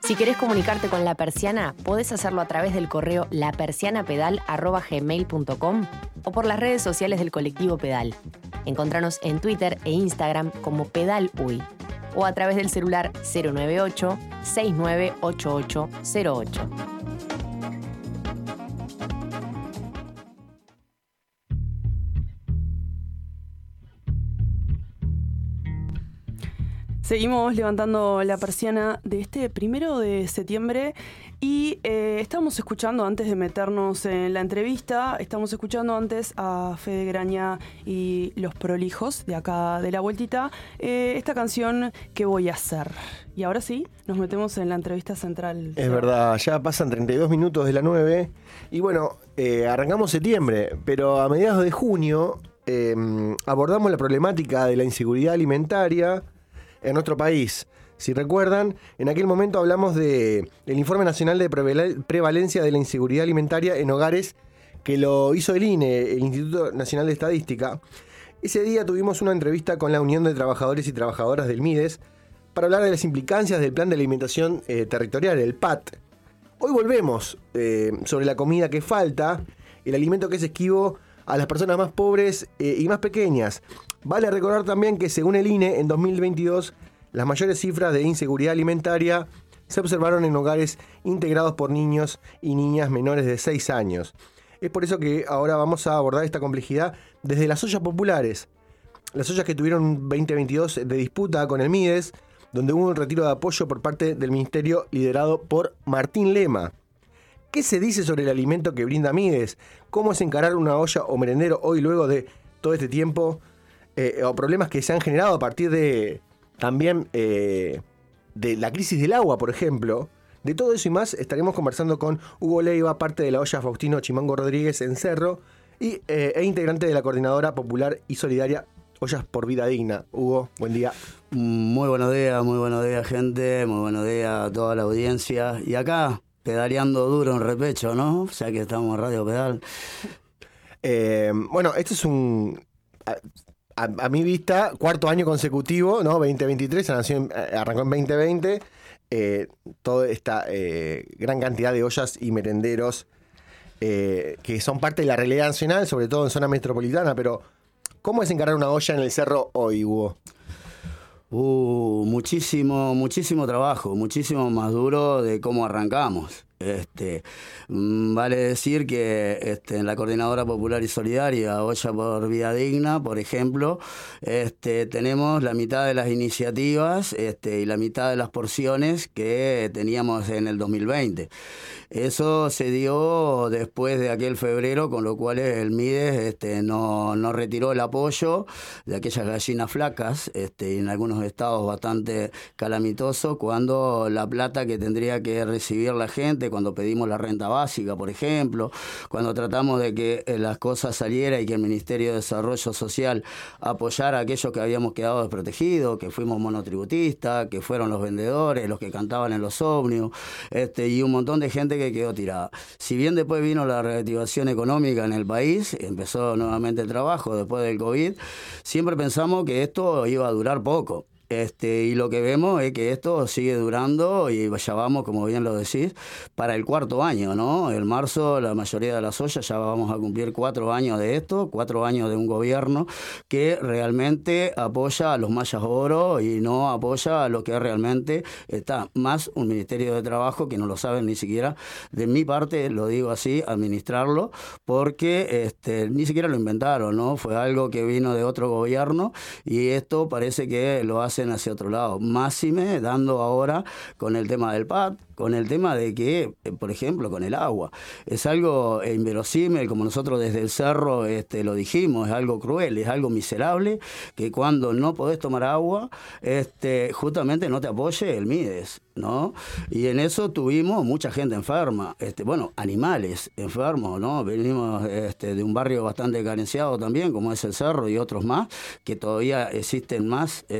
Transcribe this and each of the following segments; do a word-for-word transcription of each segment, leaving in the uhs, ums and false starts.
Si querés comunicarte con La Persiana, podés hacerlo a través del correo lapersianapedal arroba gmail punto com o por las redes sociales del colectivo Pedal. Encontranos en Twitter e Instagram como Pedal U I o a través del celular cero nueve ocho, seis nueve ocho ocho cero ocho. Seguimos levantando la persiana de este primero de septiembre y eh, estamos escuchando, antes de meternos en la entrevista, estamos escuchando antes a Fede Graña y Los Prolijos, de acá de la vueltita, eh, esta canción ¿Qué voy a hacer? Y ahora sí, nos metemos en la entrevista central. Es verdad, ya pasan treinta y dos minutos de la nueve y bueno, eh, arrancamos septiembre, pero a mediados de junio eh, abordamos la problemática de la inseguridad alimentaria en nuestro país. Si recuerdan, en aquel momento hablamos de el Informe Nacional de Prevalencia de la Inseguridad Alimentaria en Hogares, que lo hizo el I N E, el Instituto Nacional de Estadística. Ese día tuvimos una entrevista con la Unión de Trabajadores y Trabajadoras del MIDES para hablar de las implicancias del Plan de Alimentación eh, Territorial, el P A T. Hoy volvemos eh, sobre la comida que falta, el alimento que es esquivo a las personas más pobres eh, y más pequeñas. Vale recordar también que según el I N E, en dos mil veintidós, las mayores cifras de inseguridad alimentaria se observaron en hogares integrados por niños y niñas menores de seis años. Es por eso que ahora vamos a abordar esta complejidad desde las ollas populares. Las ollas que tuvieron veinte veintidós de disputa con el MIDES, donde hubo un retiro de apoyo por parte del ministerio liderado por Martín Lema. ¿Qué se dice sobre el alimento que brinda MIDES? ¿Cómo es encarar una olla o merendero hoy luego de todo este tiempo? Eh, o problemas que se han generado a partir de también eh, de la crisis del agua, por ejemplo. De todo eso y más estaremos conversando con Hugo Leiva, parte de la olla Faustino Chimango Rodríguez en Cerro y, eh, e integrante de la Coordinadora Popular y Solidaria Ollas por Vida Digna. Hugo, buen día. Muy buenos días, muy buenos días, gente, muy buenos días a toda la audiencia. Y acá, pedaleando duro en repecho, ¿no? Ya que estamos en Radio Pedal. Eh, bueno, esto es un... A, a, a mi vista, cuarto año consecutivo, ¿no? veinte veintitrés, nació, arrancó en veinte veinte. Eh, toda esta eh, gran cantidad de ollas y merenderos eh, que son parte de la realidad nacional, sobre todo en zona metropolitana, pero ¿cómo es encarar una olla en el cerro hoy, Hugo? Uh, muchísimo, muchísimo trabajo, muchísimo más duro de cómo arrancamos. Este, vale decir que este, en la Coordinadora Popular y Solidaria, Olla por Vida Digna, por ejemplo, este, tenemos la mitad de las iniciativas este, y la mitad de las porciones que teníamos en el dos mil veinte. Eso se dio después de aquel febrero, con lo cual el MIDES este, no, no retiró el apoyo de aquellas gallinas flacas, este, en algunos estados bastante calamitosos, cuando la plata que tendría que recibir la gente, cuando pedimos la renta básica, por ejemplo, cuando tratamos de que las cosas salieran y que el Ministerio de Desarrollo Social apoyara a aquellos que habíamos quedado desprotegidos, que fuimos monotributistas, que fueron los vendedores, los que cantaban en los ómnibus, este, y un montón de gente que quedó tirada. Si bien después vino la reactivación económica en el país, empezó nuevamente el trabajo después del COVID, siempre pensamos que esto iba a durar poco. Este, y lo que vemos es que esto sigue durando y ya vamos, como bien lo decís, para el cuarto año, ¿no? En marzo la mayoría de las ollas ya vamos a cumplir cuatro años de esto, cuatro años de un gobierno que realmente apoya a los mayas oro y no apoya a lo que realmente está, más un Ministerio de Trabajo que no lo saben ni siquiera, de mi parte, lo digo así, administrarlo, porque este, ni siquiera lo inventaron, ¿no? Fue algo que vino de otro gobierno y esto parece que lo hace hacia otro lado, máxime dando ahora con el tema del P A T, con el tema de que, por ejemplo, con el agua. Es algo inverosímil, como nosotros desde el cerro este, lo dijimos, es algo cruel, es algo miserable, que cuando no podés tomar agua, este, justamente no te apoye el MIDES, ¿no? Y en eso tuvimos mucha gente enferma, este, bueno, animales enfermos, ¿no? Venimos este, de un barrio bastante carenciado también, como es el Cerro y otros más, que todavía existen más este, problemas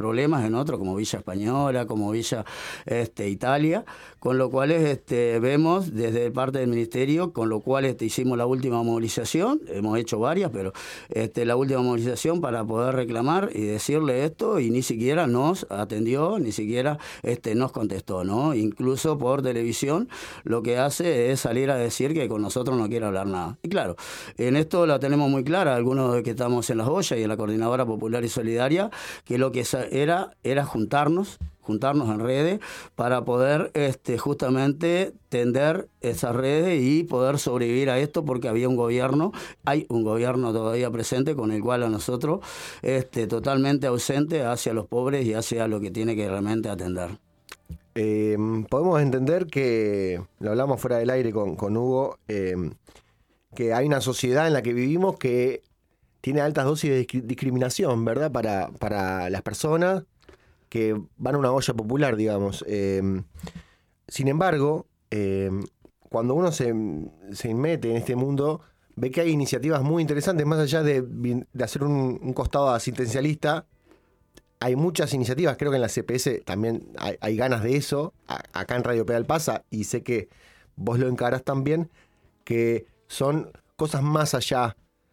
problemas en otros, como Villa Española, como Villa este, Italia, con lo cual este, vemos desde parte del Ministerio, con lo cual este, hicimos la última movilización, hemos hecho varias, pero este, la última movilización para poder reclamar y decirle esto, y ni siquiera nos atendió, ni siquiera este, nos contestó, ¿no? Incluso por televisión lo que hace es salir a decir que con nosotros no quiere hablar nada. Y claro, en esto la tenemos muy clara, algunos de que estamos en las ollas y en la Coordinadora Popular y Solidaria, que lo que era era juntarnos, juntarnos en redes para poder este, justamente tender esas redes y poder sobrevivir a esto, porque había un gobierno, hay un gobierno todavía presente con el cual a nosotros este, totalmente ausente hacia los pobres y hacia lo que tiene que realmente atender. Eh, podemos entender que, lo hablamos fuera del aire con, con Hugo, eh, que hay una sociedad en la que vivimos que tiene altas dosis de discriminación, ¿verdad? Para, para las personas que van a una olla popular, digamos. Eh, sin embargo, eh, cuando uno se, se mete en este mundo, ve que hay iniciativas muy interesantes, más allá de, de hacer un, un costado asistencialista. Hay muchas iniciativas, creo que en la C P S también hay, hay ganas de eso. A, acá en Radio Pedal pasa, y sé que vos lo encarás también, que son cosas más allá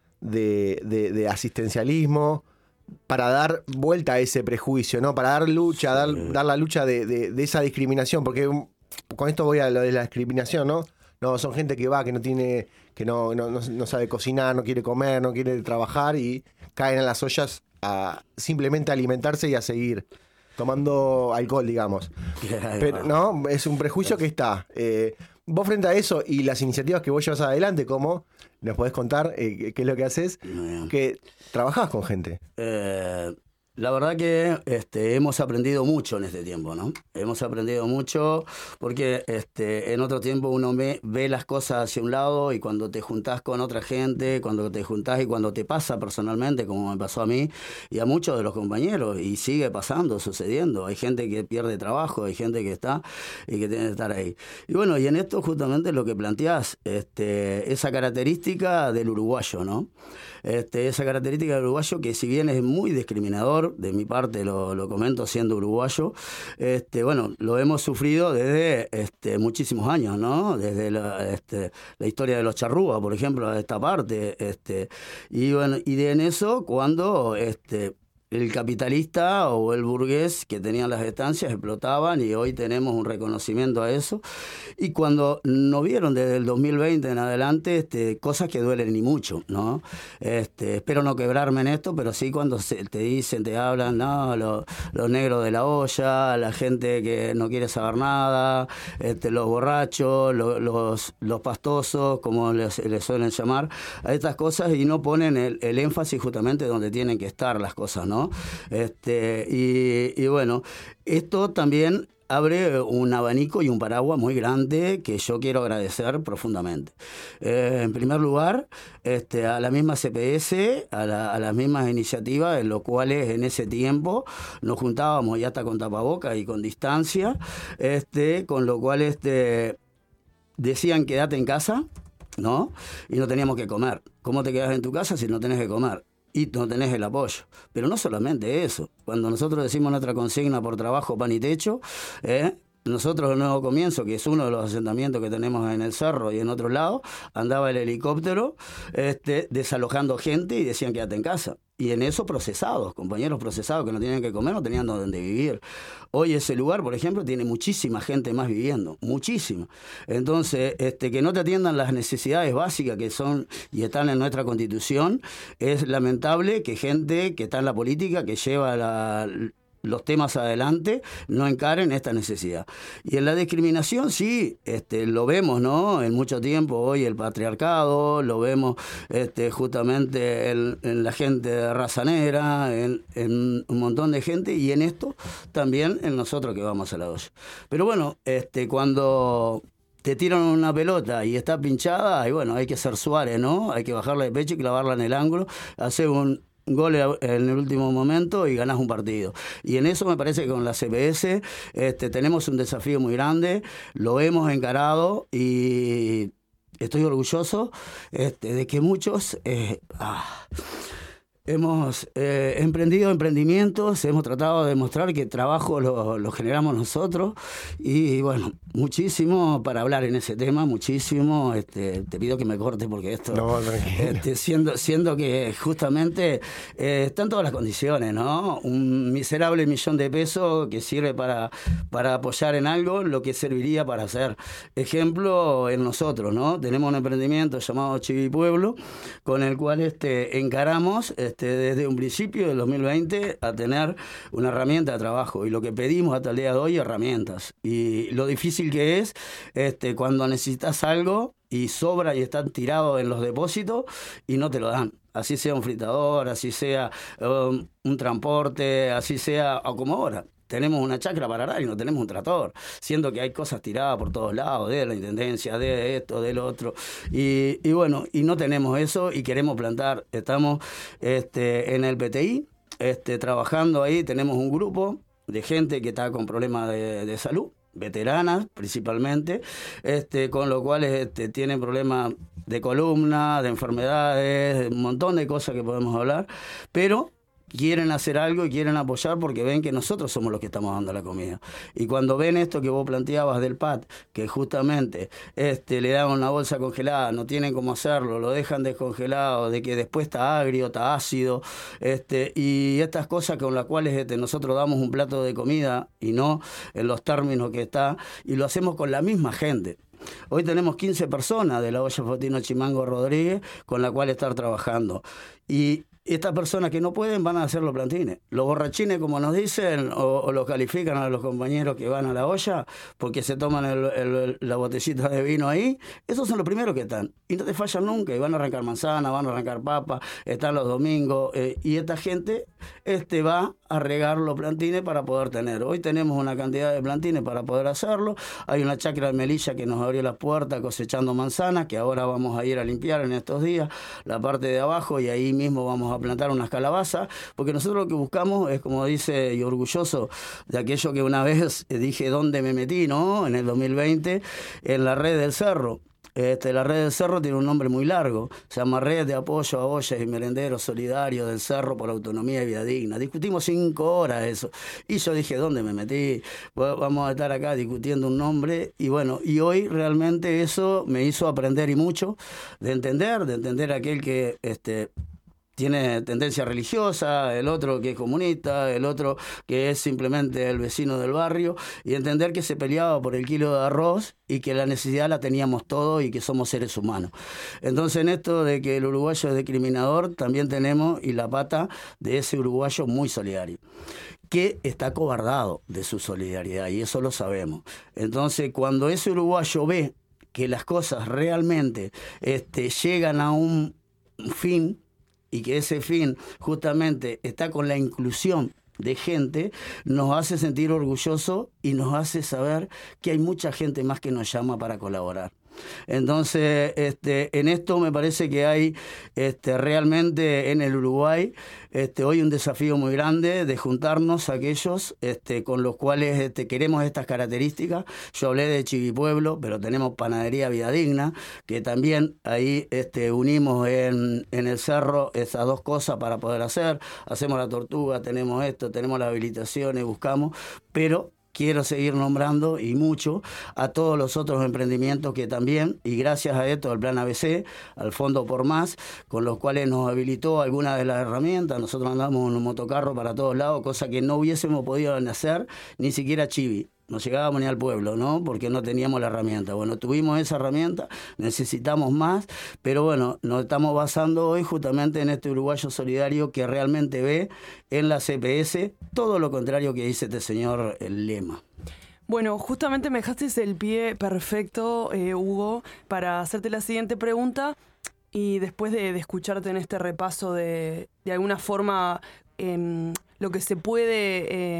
de, de, de asistencialismo, para dar vuelta a ese prejuicio, ¿no? Para dar lucha, dar, dar la lucha de, de, de esa discriminación, porque un, con esto voy a lo de la discriminación, ¿no? No, son gente que va, que no tiene, que no, no, no, no sabe cocinar, no quiere comer, no quiere trabajar, y caen en las ollas a simplemente alimentarse y a seguir tomando alcohol, digamos. Pero no, es un prejuicio que está. Eh, vos frente a eso y las iniciativas que vos llevas adelante, ¿cómo? ¿Nos podés contar eh, qué es lo que haces? Que trabajás con gente. Eh, la verdad que este, hemos aprendido mucho en este tiempo, ¿no? Hemos aprendido mucho porque este, en otro tiempo uno ve, ve las cosas hacia un lado, y cuando te juntás con otra gente, cuando te juntás y cuando te pasa personalmente, como me pasó a mí y a muchos de los compañeros, y sigue pasando, sucediendo. Hay gente que pierde trabajo, hay gente que está y que tiene que estar ahí. Y bueno, y en esto justamente lo que planteás, este, esa característica del uruguayo, ¿no? Este, esa característica del uruguayo que, si bien es muy discriminador, de mi parte lo, lo comento siendo uruguayo, este, bueno, lo hemos sufrido desde este, muchísimos años, ¿no? Desde la, este, la historia de los charrúas, por ejemplo, a esta parte, este, y bueno, y de en eso cuando este, el capitalista o el burgués que tenían las estancias explotaban, y hoy tenemos un reconocimiento a eso. Y cuando nos vieron desde el dos mil veinte en adelante, este, cosas que duelen y mucho, ¿no? Este, espero no quebrarme en esto, pero sí cuando se, te dicen, te hablan, no, los, los negros de la olla, la gente que no quiere saber nada, este, los borrachos, lo, los, los pastosos, como les, les suelen llamar, a estas cosas, y no ponen el, el énfasis justamente donde tienen que estar las cosas, ¿no? Este, y, y bueno, esto también abre un abanico y un paraguas muy grande que yo quiero agradecer profundamente. Eh, en primer lugar, este, a la misma C P S, a, la, a las mismas iniciativas, en las cuales en ese tiempo nos juntábamos ya hasta con tapabocas y con distancia, este, con lo cual este, decían quédate en casa, ¿no? Y no teníamos que comer. ¿Cómo te quedas en tu casa si no tenés que comer? Y no tenés el apoyo. Pero no solamente eso. Cuando nosotros decimos nuestra consigna por trabajo, pan y techo, ¿eh? Nosotros el Nuevo Comienzo, que es uno de los asentamientos que tenemos en el Cerro y en otro lado, andaba el helicóptero este, desalojando gente y decían quédate en casa. Y en eso procesados, compañeros procesados que no tenían que comer, no tenían donde vivir. Hoy ese lugar, por ejemplo, tiene muchísima gente más viviendo, muchísima. Entonces, este, que no te atiendan las necesidades básicas que son y están en nuestra Constitución, es lamentable que gente que está en la política, que lleva la... los temas adelante, no encaren esta necesidad. Y en la discriminación sí, este, lo vemos, ¿no? En mucho tiempo hoy el patriarcado, lo vemos este, justamente en, en la gente de raza negra, en, en un montón de gente, y en esto también en nosotros que vamos a la olla. Pero bueno, este, cuando te tiran una pelota y está pinchada, y bueno, hay que ser Suárez, ¿no? Hay que bajarla de pecho y clavarla en el ángulo, hacer un gol en el último momento y ganás un partido. Y en eso me parece que con la C P S este, tenemos un desafío muy grande, lo hemos encarado y estoy orgulloso este, de que muchos... Eh, ah, Hemos eh, emprendido emprendimientos, hemos tratado de demostrar que trabajo lo, lo generamos nosotros y bueno, muchísimo para hablar en ese tema, muchísimo. Este, te pido que me cortes porque esto, no, este, siendo, siendo que justamente eh, están todas las condiciones, ¿no? Un miserable millón de pesos que sirve para, para apoyar en algo lo que serviría para hacer ejemplo en nosotros, ¿no? Tenemos un emprendimiento llamado Chivi Pueblo, con el cual este, encaramos este, desde un principio del dos mil veinte a tener una herramienta de trabajo, y lo que pedimos hasta el día de hoy, herramientas, y lo difícil que es este, cuando necesitas algo y sobra y están tirados en los depósitos y no te lo dan, así sea un fritador, así sea um, un transporte, así sea, o como ahora tenemos una chacra para arar y no tenemos un tractor, siendo que hay cosas tiradas por todos lados, de la intendencia, de esto, del otro, y, y bueno, y no tenemos eso y queremos plantar. Estamos este, en el P T I, este, trabajando ahí, tenemos un grupo de gente que está con problemas de, de salud, veteranas principalmente, este, con lo cual este, tienen problemas de columna, de enfermedades, un montón de cosas que podemos hablar, pero quieren hacer algo y quieren apoyar porque ven que nosotros somos los que estamos dando la comida. Y cuando ven esto que vos planteabas del P A T, que justamente este, le dan una bolsa congelada, no tienen cómo hacerlo, lo dejan descongelado, de que después está agrio, está ácido, este, y estas cosas con las cuales este, nosotros damos un plato de comida y no en los términos que está, y lo hacemos con la misma gente. Hoy tenemos quince personas de la olla Faustino Chimango Rodríguez con la cual estar trabajando. Y estas personas que no pueden van a hacer los plantines. Los borrachines, como nos dicen, o, o los califican a los compañeros que van a la olla porque se toman el, el, la botellita de vino ahí, esos son los primeros que están. Y no te fallan nunca, y van a arrancar manzana, van a arrancar papa, están los domingos, eh, y esta gente este, va a regar los plantines para poder tener. Hoy tenemos una cantidad de plantines para poder hacerlo. Hay una chacra de Melilla que nos abrió las puertas cosechando manzanas, que ahora vamos a ir a limpiar en estos días la parte de abajo, y ahí mismo vamos a plantar unas calabazas, porque nosotros lo que buscamos es, como dice, y orgulloso de aquello que una vez dije dónde me metí, ¿no? En el dos mil veinte, en la red del cerro. Este, la red del cerro tiene un nombre muy largo, se llama Red de Apoyo a Ollas y Merenderos Solidarios del Cerro por la Autonomía y Vida Digna. Discutimos cinco horas eso, y yo dije, ¿dónde me metí? Pues vamos a estar acá discutiendo un nombre, y bueno, y hoy realmente eso me hizo aprender y mucho, de entender, de entender aquel que este, tiene tendencia religiosa, el otro que es comunista, el otro que es simplemente el vecino del barrio, y entender que se peleaba por el kilo de arroz y que la necesidad la teníamos todos y que somos seres humanos. Entonces, en esto de que el uruguayo es discriminador, también tenemos y la pata de ese uruguayo muy solidario, que está cobardado de su solidaridad, y eso lo sabemos. Entonces, cuando ese uruguayo ve que las cosas realmente este, llegan a un fin, y que ese fin justamente está con la inclusión de gente, nos hace sentir orgullosos y nos hace saber que hay mucha gente más que nos llama para colaborar. Entonces, este, en esto me parece que hay este, realmente en el Uruguay este, hoy un desafío muy grande de juntarnos aquellos este, con los cuales este, queremos estas características. Yo hablé de Chivi Pueblo, pero tenemos Panadería Vida Digna, que también ahí este, unimos en, en el cerro esas dos cosas para poder hacer. Hacemos la tortuga, tenemos esto, tenemos las habilitaciones, buscamos, pero quiero seguir nombrando, y mucho, a todos los otros emprendimientos que también, y gracias a esto, al Plan A B C, al Fondo por Más, con los cuales nos habilitó algunas de las herramientas. Nosotros andamos en un motocarro para todos lados, cosa que no hubiésemos podido hacer ni siquiera Chivi. No llegábamos ni al pueblo, ¿no? Porque no teníamos la herramienta. Bueno, tuvimos esa herramienta, necesitamos más, pero bueno, nos estamos basando hoy justamente en este uruguayo solidario que realmente ve en la C P S todo lo contrario que dice este señor el lema. Bueno, justamente me dejaste el pie perfecto, eh, Hugo, para hacerte la siguiente pregunta, y después de, de escucharte en este repaso de, de alguna forma, eh, lo que se puede eh,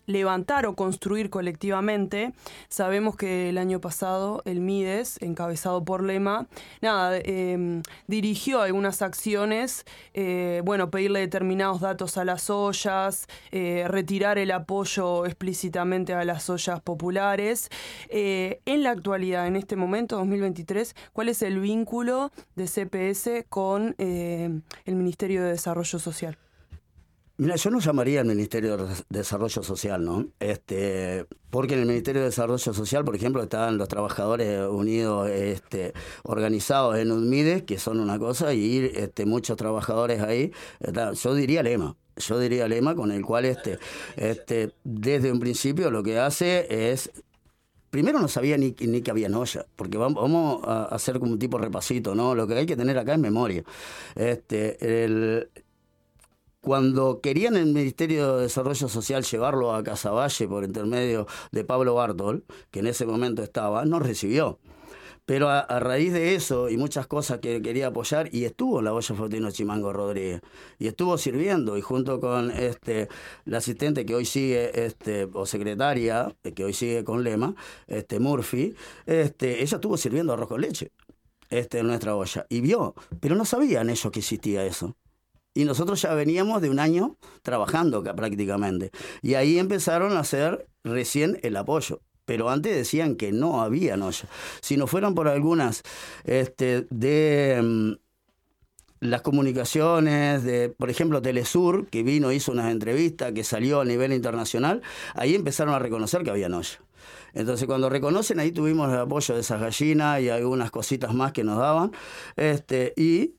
levantar o construir colectivamente. Sabemos que el año pasado el Mides, encabezado por Lema, nada, eh, dirigió algunas acciones, eh, bueno, pedirle determinados datos a las ollas, eh, retirar el apoyo explícitamente a las ollas populares. Eh, en la actualidad, en este momento, dos mil veintitrés, ¿cuál es el vínculo de C P S con eh, el Ministerio de Desarrollo Social? Mira, yo no llamaría al Ministerio de Desarrollo Social, ¿no? Este, porque en el Ministerio de Desarrollo Social, por ejemplo, están los trabajadores unidos, este, organizados en UNMIDES, que son una cosa, y este, muchos trabajadores ahí. Está, yo diría Lema. Yo diría Lema, con el cual este, este, desde un principio lo que hace es... Primero no sabía ni, ni que había olla, porque vamos, vamos a hacer como un tipo repasito, ¿no? Lo que hay que tener acá es memoria. Este, el... Cuando querían el Ministerio de Desarrollo Social llevarlo a Casaballe por intermedio de Pablo Bartol, que en ese momento estaba, no recibió. Pero a, a raíz de eso y muchas cosas que quería apoyar, y estuvo en la olla Faustino Chimango Rodríguez, y estuvo sirviendo, y junto con este la asistente que hoy sigue, este o secretaria, que hoy sigue con Lema, este Murphy, este ella estuvo sirviendo arroz con leche este, en nuestra olla, y vio, pero no sabían ellos que existía eso. Y nosotros ya veníamos de un año trabajando acá prácticamente. Y ahí empezaron a hacer recién el apoyo. Pero antes decían que no había olla. Si no fueran por algunas este, de um, las comunicaciones, de por ejemplo Telesur, que vino, hizo unas entrevistas, que salió a nivel internacional, ahí empezaron a reconocer que había olla. Entonces cuando reconocen, ahí tuvimos el apoyo de esas gallinas y algunas cositas más que nos daban. Este, y...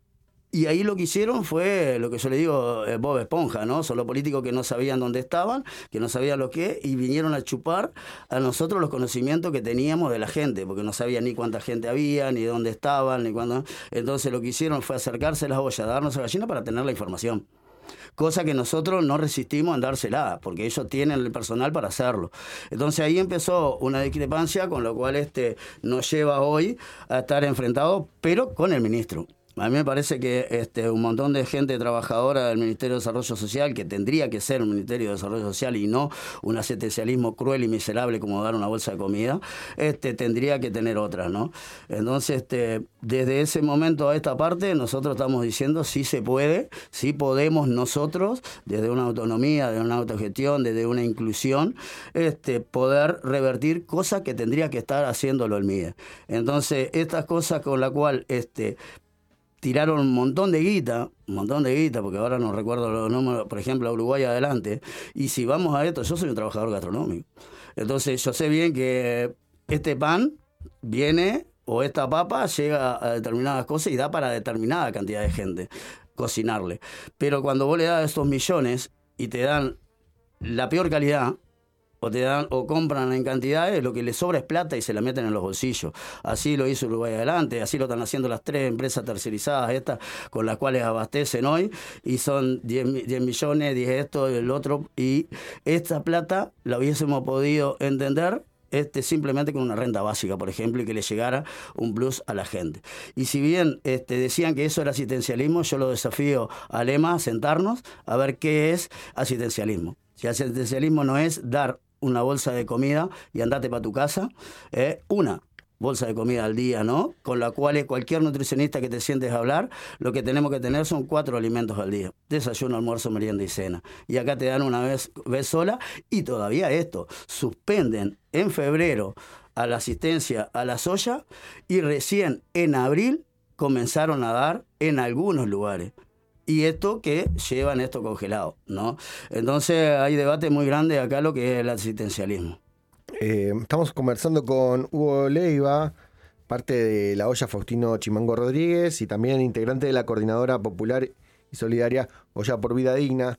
Y ahí lo que hicieron fue lo que yo le digo, eh, Bob Esponja, ¿no? Son los políticos que no sabían dónde estaban, que no sabían lo que, y vinieron a chupar a nosotros los conocimientos que teníamos de la gente, porque no sabían ni cuánta gente había, ni dónde estaban, ni cuándo. Entonces lo que hicieron fue acercarse a las ollas, darnos a gallina para tener la información. Cosa que nosotros no resistimos en dársela, porque ellos tienen el personal para hacerlo. Entonces ahí empezó una discrepancia, con lo cual este nos lleva hoy a estar enfrentados, pero con el ministro. A mí me parece que este, un montón de gente trabajadora del Ministerio de Desarrollo Social, que tendría que ser un Ministerio de Desarrollo Social y no un asistencialismo cruel y miserable como dar una bolsa de comida, este, tendría que tener otras, ¿no? Entonces, este, desde ese momento a esta parte, nosotros estamos diciendo sí se puede, sí podemos nosotros, desde una autonomía, desde una autogestión, desde una inclusión, este, poder revertir cosas que tendría que estar haciéndolo el MIDES. Entonces, estas cosas con las cuales... Este, tiraron un montón de guita, un montón de guita, porque ahora no recuerdo los números, por ejemplo, a Uruguay adelante, y si vamos a esto, yo soy un trabajador gastronómico. Entonces yo sé bien que este pan viene, o esta papa llega a determinadas cosas y da para determinada cantidad de gente cocinarle. Pero cuando vos le das estos millones y te dan la peor calidad, o te dan o compran en cantidades, lo que les sobra es plata y se la meten en los bolsillos. Así lo hizo Uruguay Adelante, así lo están haciendo las tres empresas tercerizadas estas con las cuales abastecen hoy, y son diez millones, diez esto, el otro, y esta plata la hubiésemos podido entender este, simplemente con una renta básica, por ejemplo, y que le llegara un plus a la gente. Y si bien este, decían que eso era asistencialismo, yo lo desafío a Lema a sentarnos a ver qué es asistencialismo. Si asistencialismo no es dar una bolsa de comida y andate para tu casa, eh, una bolsa de comida al día, ¿no? Con la cual cualquier nutricionista que te sientes a hablar, lo que tenemos que tener son cuatro alimentos al día: desayuno, almuerzo, merienda y cena. Y acá te dan una vez, vez sola, y todavía esto, suspenden en febrero a la asistencia a la soya, y recién en abril comenzaron a dar en algunos lugares. Y esto que llevan esto congelado, ¿no? Entonces hay debate muy grande acá lo que es el asistencialismo. Eh, estamos conversando con Hugo Leiva, parte de la olla Faustino Chimango Rodríguez y también integrante de la Coordinadora Popular y Solidaria Olla por Vida Digna.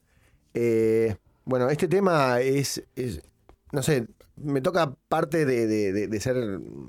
Eh, bueno, este tema es, es, no sé, me toca parte de, de, de, de ser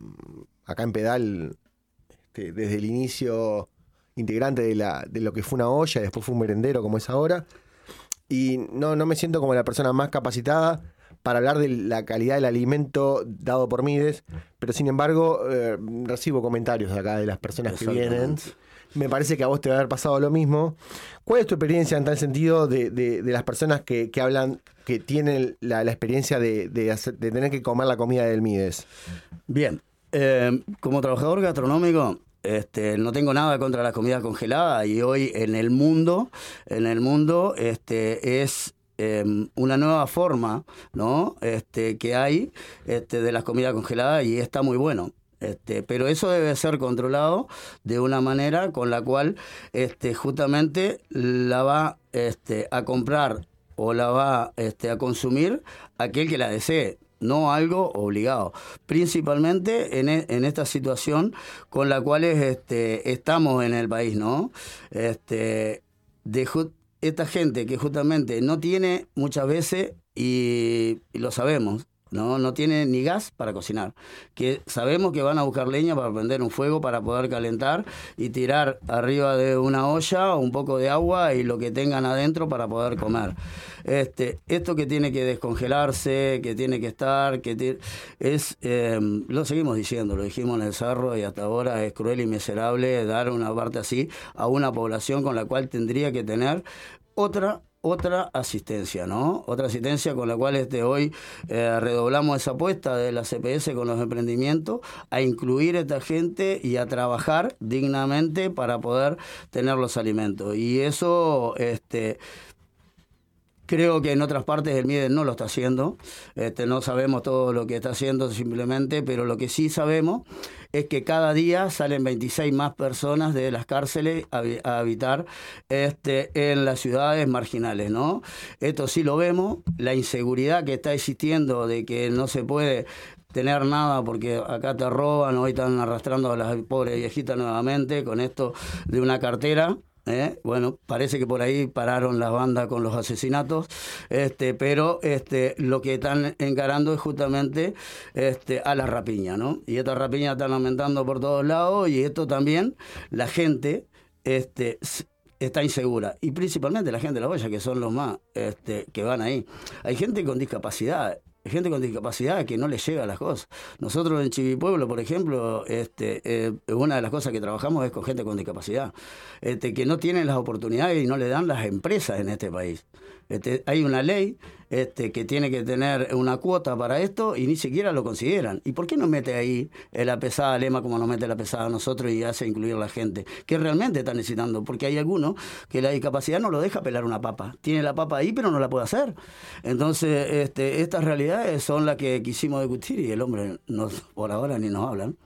acá en Pedal este, desde el inicio integrante de, la, de lo que fue una olla y después fue un merendero como es ahora, y no, no me siento como la persona más capacitada para hablar de la calidad del alimento dado por Mides, pero sin embargo eh, recibo comentarios de acá de las personas que vienen. Me parece que a vos te va a haber pasado lo mismo. ¿Cuál es tu experiencia en tal sentido de, de, de las personas que, que hablan, que tienen la, la experiencia de, de, hacer, de tener que comer la comida del Mides? Bien, eh, como trabajador gastronómico, Este, no tengo nada contra la comida congelada, y hoy en el mundo, en el mundo este, es eh, una nueva forma, ¿no? este, que hay este, de las comidas congeladas, y está muy bueno. Este, pero eso debe ser controlado de una manera con la cual este, justamente la va este, a comprar o la va este, a consumir aquel que la desee. No algo obligado, principalmente en, e, en esta situación con la cual este, estamos en el país, ¿no? Este, de ju- esta gente que justamente no tiene muchas veces, y, y lo sabemos, ¿no? No tiene ni gas para cocinar, que sabemos que van a buscar leña para prender un fuego, para poder calentar y tirar arriba de una olla un poco de agua y lo que tengan adentro para poder comer. Este, esto que tiene que descongelarse, que tiene que estar, que tiene, es, eh, lo seguimos diciendo, lo dijimos en el Cerro, y hasta ahora es cruel y miserable dar una parte así a una población con la cual tendría que tener otra otra asistencia, ¿no? Otra asistencia con la cual este, hoy eh, redoblamos esa apuesta de la C P S con los emprendimientos, a incluir a esta gente y a trabajar dignamente para poder tener los alimentos. Y eso, este, creo que en otras partes el Mides no lo está haciendo. Este, no sabemos todo lo que está haciendo simplemente, pero lo que sí sabemos es que cada día salen veintiséis más personas de las cárceles a, a habitar este, en las ciudades marginales, ¿no? Esto sí lo vemos, la inseguridad que está existiendo de que no se puede tener nada porque acá te roban, hoy están arrastrando a las pobres viejitas nuevamente con esto de una cartera. ¿Eh? Bueno, parece que por ahí pararon las bandas con los asesinatos, este, pero este, lo que están encarando es justamente este, a la rapiña, ¿no? Y estas rapiñas están aumentando por todos lados, y esto también, la gente este, está insegura, y principalmente la gente de la olla, que son los más este, que van ahí. Hay gente con discapacidad. Gente con discapacidad que no les llega las cosas. Nosotros en Chivipueblo, por ejemplo, este, eh, una de las cosas que trabajamos es con gente con discapacidad, este, que no tienen las oportunidades y no le dan las empresas en este país. Este, hay una ley este, que tiene que tener una cuota para esto y ni siquiera lo consideran. ¿Y por qué no mete ahí la pesada Lema como nos mete la pesada a nosotros y hace incluir a la gente que realmente está necesitando? Porque hay algunos que la discapacidad no lo deja pelar una papa. Tiene la papa ahí, pero no la puede hacer. Entonces, este, estas realidades son las que quisimos discutir, y el hombre no, por ahora ni nos habla, ¿no?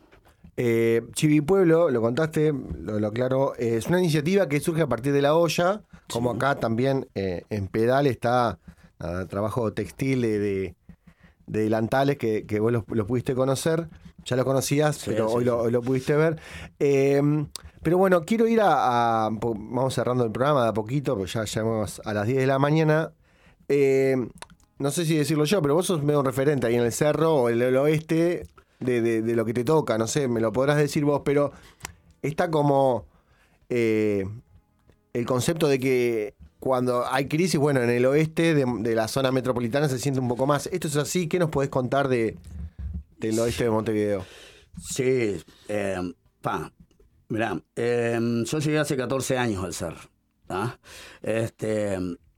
Eh, Chivipueblo, lo contaste, lo, lo aclaro, eh, es una iniciativa que surge a partir de la olla, como sí. Acá también eh, en Pedal está nada, trabajo textil de, de, de delantales que, que vos los, los pudiste conocer, ya lo conocías, sí, pero sí, hoy, sí. Lo, hoy lo pudiste ver. Eh, pero bueno, quiero ir a, a, vamos cerrando el programa de a poquito, porque ya llegamos a las diez de la mañana. Eh, no sé si decirlo yo, pero vos sos medio un referente ahí en el Cerro o en el oeste de, de, de lo que te toca, no sé, me lo podrás decir vos, pero está como eh, el concepto de que cuando hay crisis, bueno, en el oeste de, de la zona metropolitana se siente un poco más. ¿Esto es así? ¿Qué nos podés contar de, del oeste de Montevideo? Sí, eh, pa, mirá, eh, yo llegué hace catorce años al Cerro, ¿ah? Este...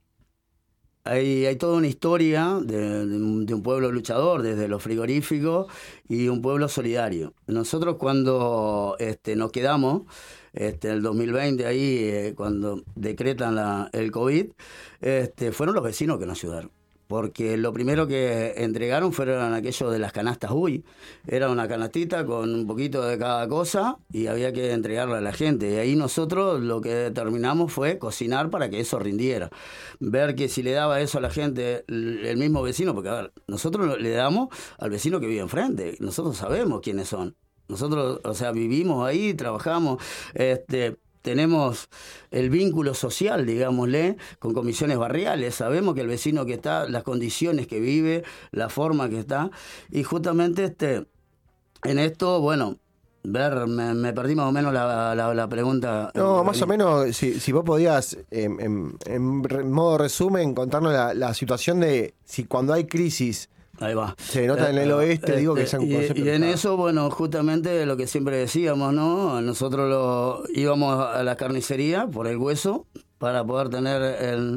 Hay, hay toda una historia de, de, un, de un pueblo luchador, desde lo frigorífico, y un pueblo solidario. Nosotros cuando este, nos quedamos, este, el dos mil veinte, ahí eh, cuando decretan la, el COVID, este, fueron los vecinos que nos ayudaron. Porque lo primero que entregaron fueron aquellos de las canastas U I. Era una canastita con un poquito de cada cosa y había que entregarla a la gente. Y ahí nosotros lo que determinamos fue cocinar para que eso rindiera. Ver que si le daba eso a la gente, el mismo vecino, porque a ver, nosotros le damos al vecino que vive enfrente. Nosotros sabemos quiénes son. Nosotros, o sea, vivimos ahí, trabajamos, este... tenemos el vínculo social, digámosle, con comisiones barriales. Sabemos que el vecino que está, las condiciones que vive, la forma que está. Y justamente este, en esto, bueno, ver, me, me perdí más o menos la, la, la pregunta. No, más o menos, si, si vos podías, en, en, en modo resumen, contarnos la, la situación de si cuando hay crisis Ahí va. Se nota en el oeste, eh, digo que es un concepto. Y, y en eso, bueno, justamente lo que siempre decíamos, ¿no? Nosotros lo, íbamos a la carnicería por el hueso para poder tener el,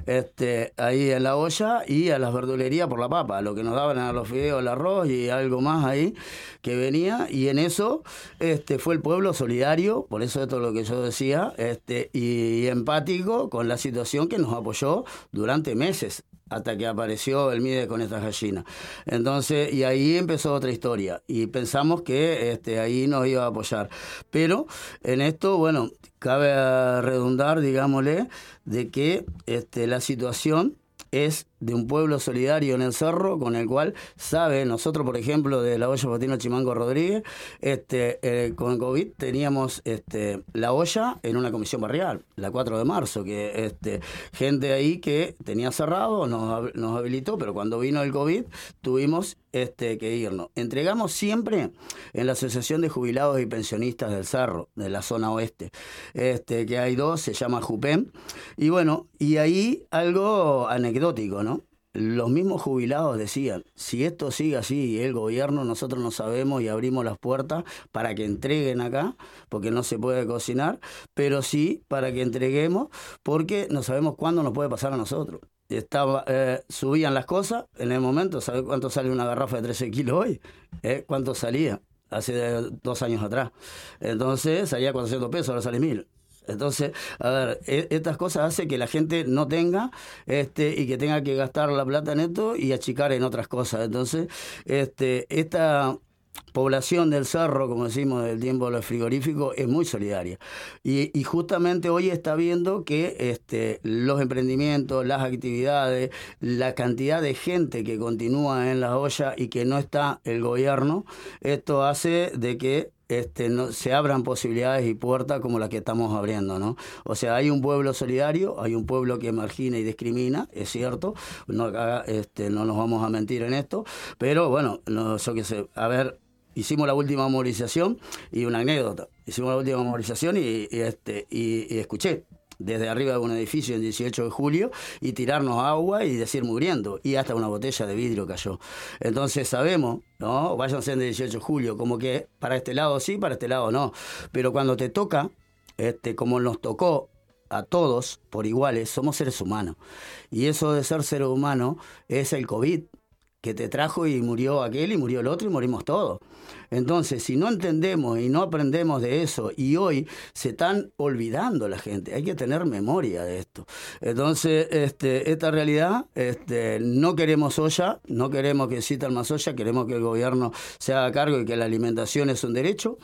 este, ahí en la olla, y a las verdulerías por la papa. Lo que nos daban eran los fideos, el arroz y algo más ahí que venía. Y en eso este, fue el pueblo solidario, por eso esto es lo que yo decía, este, y, y empático con la situación, que nos apoyó durante meses, hasta que apareció el Mide con estas gallinas. Entonces, y ahí empezó otra historia, y pensamos que este, ahí nos iba a apoyar. Pero en esto, bueno, cabe redundar, digámosle, de que este, la situación es de un pueblo solidario en el Cerro, con el cual sabe, nosotros por ejemplo de la olla Faustino Chimango Rodríguez, este, eh, con COVID teníamos este, la olla en una comisión barrial, la cuatro de marzo, que este, gente ahí que tenía cerrado, nos, nos habilitó, pero cuando vino el COVID tuvimos este, que irnos. Entregamos siempre en la Asociación de Jubilados y Pensionistas del Cerro, de la zona oeste, este, que hay dos, se llama JUPEM, y bueno, y ahí algo anecdótico, ¿no? Los mismos jubilados decían, si esto sigue así, el gobierno, nosotros no sabemos, y abrimos las puertas para que entreguen acá, porque no se puede cocinar, pero sí para que entreguemos, porque no sabemos cuándo nos puede pasar a nosotros. Estaba, eh, subían las cosas, en el momento, ¿sabes cuánto sale una garrafa de trece kilos hoy? ¿Eh? ¿Cuánto salía? Hace dos años atrás. Entonces salía cuatrocientos pesos, ahora sale mil. Entonces, a ver, estas cosas hacen que la gente no tenga este y que tenga que gastar la plata en esto y achicar en otras cosas. Entonces, este esta población del Cerro, como decimos del tiempo de los frigoríficos, es muy solidaria. Y, y justamente hoy está viendo que este, los emprendimientos, las actividades, la cantidad de gente que continúa en la olla y que no está el gobierno, esto hace de que Este, no, se abran posibilidades y puertas como las que estamos abriendo, ¿no? O sea, hay un pueblo solidario, hay un pueblo que margina y discrimina, es cierto, no, este, no nos vamos a mentir en esto, pero bueno, no, yo qué sé, a ver, hicimos la última movilización y una anécdota, hicimos la última movilización y, y, este, y, y escuché desde arriba de un edificio en dieciocho de julio y tirarnos agua y decir muriendo, y hasta una botella de vidrio cayó. Entonces sabemos, ¿no? Váyanse en dieciocho de julio, como que para este lado sí, para este lado no, pero cuando te toca, este, como nos tocó a todos por iguales, somos seres humanos, y eso de ser ser humano es el COVID, que te trajo y murió aquel y murió el otro y morimos todos. Entonces, si no entendemos y no aprendemos de eso, y hoy se están olvidando la gente, hay que tener memoria de esto. Entonces, este, esta realidad, este, no queremos olla, no queremos que existan más olla, queremos que el gobierno se haga cargo y que la alimentación es un derecho,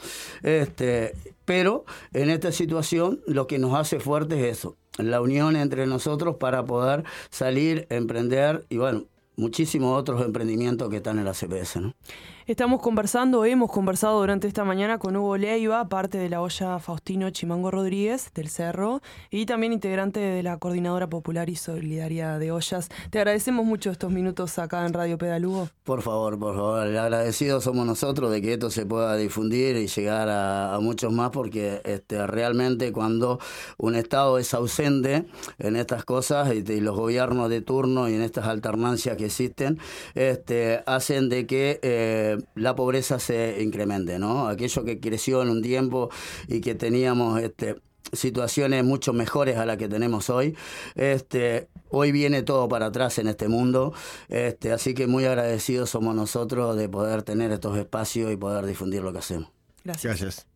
este, pero en esta situación lo que nos hace fuertes es eso, la unión entre nosotros para poder salir, emprender y bueno, muchísimos otros emprendimientos que están en la C P S, ¿no? Estamos conversando, hemos conversado durante esta mañana con Hugo Leiva, parte de la olla Faustino Chimango Rodríguez del Cerro y también integrante de la Coordinadora Popular y Solidaria de Ollas. Te agradecemos mucho estos minutos acá en Radio Pedal, Hugo. Por favor, por favor, agradecidos somos nosotros de que esto se pueda difundir y llegar a, a muchos más, porque este, realmente cuando un Estado es ausente en estas cosas y, y los gobiernos de turno y en estas alternancias que existen, este, hacen de que eh, la pobreza se incremente, ¿no? Aquello que creció en un tiempo y que teníamos este, situaciones mucho mejores a las que tenemos hoy, este, hoy viene todo para atrás en este mundo, este, así que muy agradecidos somos nosotros de poder tener estos espacios y poder difundir lo que hacemos. Gracias. Gracias.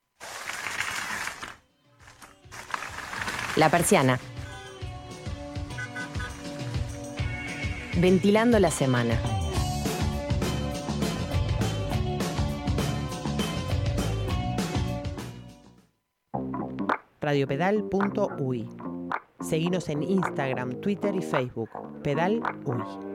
La Persiana. Ventilando la semana. radiopedal punto uy. Seguinos en Instagram, Twitter y Facebook. Pedal Uy.